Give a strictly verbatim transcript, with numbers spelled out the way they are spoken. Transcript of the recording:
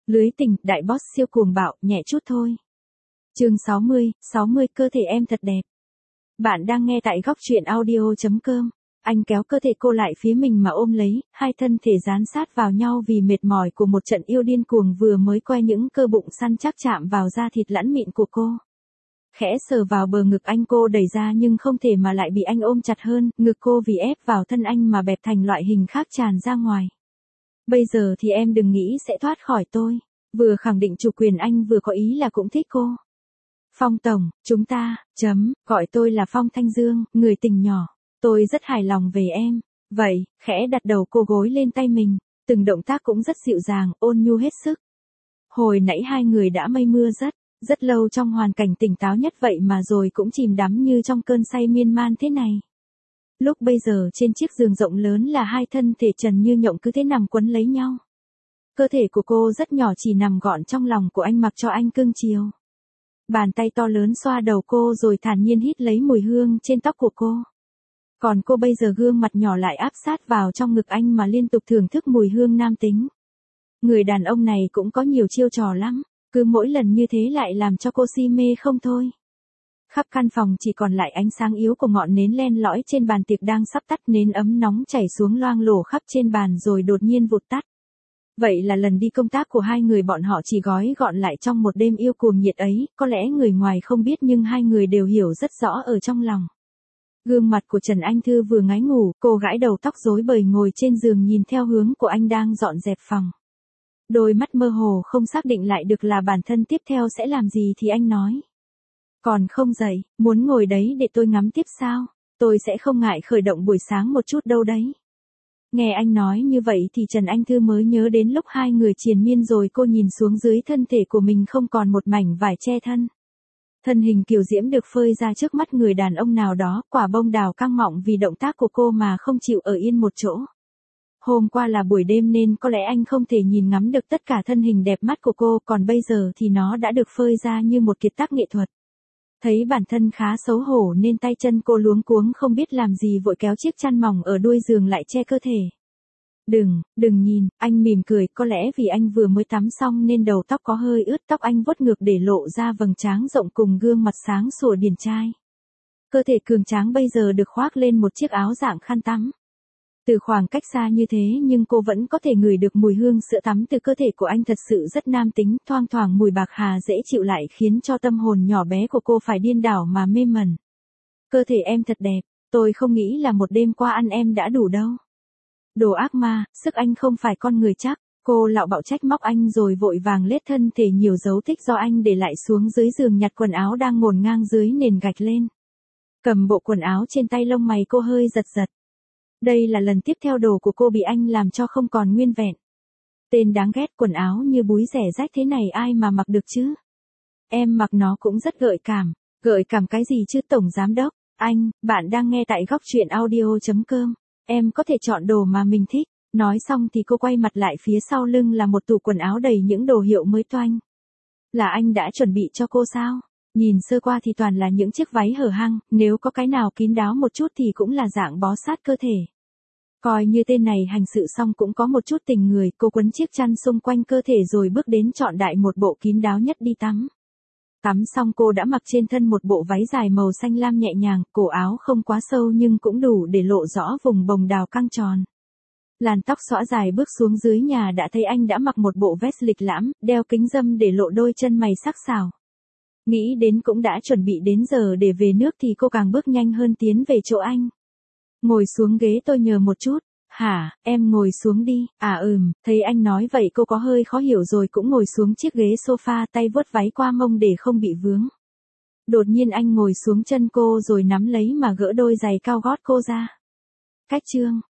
Lưới tình, đại boss siêu cuồng bạo, nhẹ chút thôi. Chương sáu mươi, sáu mươi cơ thể em thật đẹp. Bạn đang nghe tại góc truyện audio chấm com. Anh kéo cơ thể cô lại phía mình mà ôm lấy, hai thân thể dán sát vào nhau vì mệt mỏi của một trận yêu điên cuồng vừa mới qua những cơ bụng săn chắc chạm vào da thịt lẫn mịn của cô. Khẽ sờ vào bờ ngực anh cô đẩy ra nhưng không thể mà lại bị anh ôm chặt hơn, ngực cô vì ép vào thân anh mà bẹp thành loại hình khác tràn ra ngoài. Bây giờ thì em đừng nghĩ sẽ thoát khỏi tôi. Vừa khẳng định chủ quyền anh vừa có ý là cũng thích cô. Phong tổng, chúng ta, chấm, gọi tôi là Phong Thanh Dương, người tình nhỏ. Tôi rất hài lòng về em. Vậy, khẽ đặt đầu cô gối lên tay mình, từng động tác cũng rất dịu dàng, ôn nhu hết sức. Hồi nãy hai người đã mây mưa rất, rất lâu trong hoàn cảnh tỉnh táo nhất vậy mà rồi cũng chìm đắm như trong cơn say miên man thế này. Lúc bây giờ trên chiếc giường rộng lớn là hai thân thể trần như nhộng cứ thế nằm quấn lấy nhau. Cơ thể của cô rất nhỏ chỉ nằm gọn trong lòng của anh mặc cho anh cưng chiều. Bàn tay to lớn xoa đầu cô rồi thản nhiên hít lấy mùi hương trên tóc của cô. Còn cô bây giờ gương mặt nhỏ lại áp sát vào trong ngực anh mà liên tục thưởng thức mùi hương nam tính. Người đàn ông này cũng có nhiều chiêu trò lắm, cứ mỗi lần như thế lại làm cho cô si mê không thôi. Khắp căn phòng chỉ còn lại ánh sáng yếu của ngọn nến len lỏi trên bàn tiệc đang sắp tắt, nến ấm nóng chảy xuống loang lổ khắp trên bàn rồi đột nhiên vụt tắt. Vậy là lần đi công tác của hai người bọn họ chỉ gói gọn lại trong một đêm yêu cuồng nhiệt ấy, có lẽ người ngoài không biết nhưng hai người đều hiểu rất rõ ở trong lòng. Gương mặt của Trần Anh Thư vừa ngái ngủ, cô gãi đầu tóc rối bời ngồi trên giường nhìn theo hướng của anh đang dọn dẹp phòng. Đôi mắt mơ hồ không xác định lại được là bản thân tiếp theo sẽ làm gì thì anh nói. Còn không dậy, muốn ngồi đấy để tôi ngắm tiếp sao? Tôi sẽ không ngại khởi động buổi sáng một chút đâu đấy. Nghe anh nói như vậy thì Trần Anh Thư mới nhớ đến lúc hai người triền miên rồi cô nhìn xuống dưới thân thể của mình không còn một mảnh vải che thân. Thân hình kiều diễm được phơi ra trước mắt người đàn ông nào đó, quả bông đào căng mọng vì động tác của cô mà không chịu ở yên một chỗ. Hôm qua là buổi đêm nên có lẽ anh không thể nhìn ngắm được tất cả thân hình đẹp mắt của cô, còn bây giờ thì nó đã được phơi ra như một kiệt tác nghệ thuật. Thấy bản thân khá xấu hổ nên tay chân cô luống cuống không biết làm gì vội kéo chiếc chăn mỏng ở đuôi giường lại che cơ thể. Đừng, đừng nhìn, anh mỉm cười, có lẽ vì anh vừa mới tắm xong nên đầu tóc có hơi ướt, tóc anh vuốt ngược để lộ ra vầng trán rộng cùng gương mặt sáng sủa điển trai. Cơ thể cường tráng bây giờ được khoác lên một chiếc áo dạng khăn tắm. Từ khoảng cách xa như thế nhưng cô vẫn có thể ngửi được mùi hương sữa tắm từ cơ thể của anh thật sự rất nam tính, thoang thoảng mùi bạc hà dễ chịu lại khiến cho tâm hồn nhỏ bé của cô phải điên đảo mà mê mẩn. Cơ thể em thật đẹp, tôi không nghĩ là một đêm qua ăn em đã đủ đâu. Đồ ác ma, sức anh không phải con người chắc. Cô lạo bạo trách móc anh rồi vội vàng lết thân thể nhiều dấu tích do anh để lại xuống dưới giường, nhặt quần áo đang ngổn ngang dưới nền gạch lên. Cầm bộ quần áo trên tay, lông mày cô hơi giật giật. Đây là lần tiếp theo đồ của cô bị anh làm cho không còn nguyên vẹn. Tên đáng ghét, quần áo như búi rẻ rách thế này ai mà mặc được chứ? Em mặc nó cũng rất gợi cảm. Gợi cảm cái gì chứ tổng giám đốc? Anh, bạn đang nghe tại góc truyện audio chấm com. Em có thể chọn đồ mà mình thích. Nói xong thì cô quay mặt lại, phía sau lưng là một tủ quần áo đầy những đồ hiệu mới toanh. Là anh đã chuẩn bị cho cô sao? Nhìn sơ qua thì toàn là những chiếc váy hở hang, nếu có cái nào kín đáo một chút thì cũng là dạng bó sát cơ thể. Coi như tên này hành sự xong cũng có một chút tình người, cô quấn chiếc chăn xung quanh cơ thể rồi bước đến chọn đại một bộ kín đáo nhất đi tắm. Tắm xong cô đã mặc trên thân một bộ váy dài màu xanh lam nhẹ nhàng, cổ áo không quá sâu nhưng cũng đủ để lộ rõ vùng bồng đào căng tròn. Làn tóc xõa dài bước xuống dưới nhà đã thấy anh đã mặc một bộ vest lịch lãm, đeo kính râm để lộ đôi chân mày sắc sảo. Nghĩ đến cũng đã chuẩn bị đến giờ để về nước thì cô càng bước nhanh hơn tiến về chỗ anh. Ngồi xuống ghế tôi nhờ một chút. Hả, em ngồi xuống đi. À ừm, thấy anh nói vậy cô có hơi khó hiểu rồi cũng ngồi xuống chiếc ghế sofa, tay vuốt váy qua mông để không bị vướng. Đột nhiên anh ngồi xuống chân cô rồi nắm lấy mà gỡ đôi giày cao gót cô ra. Cách chương,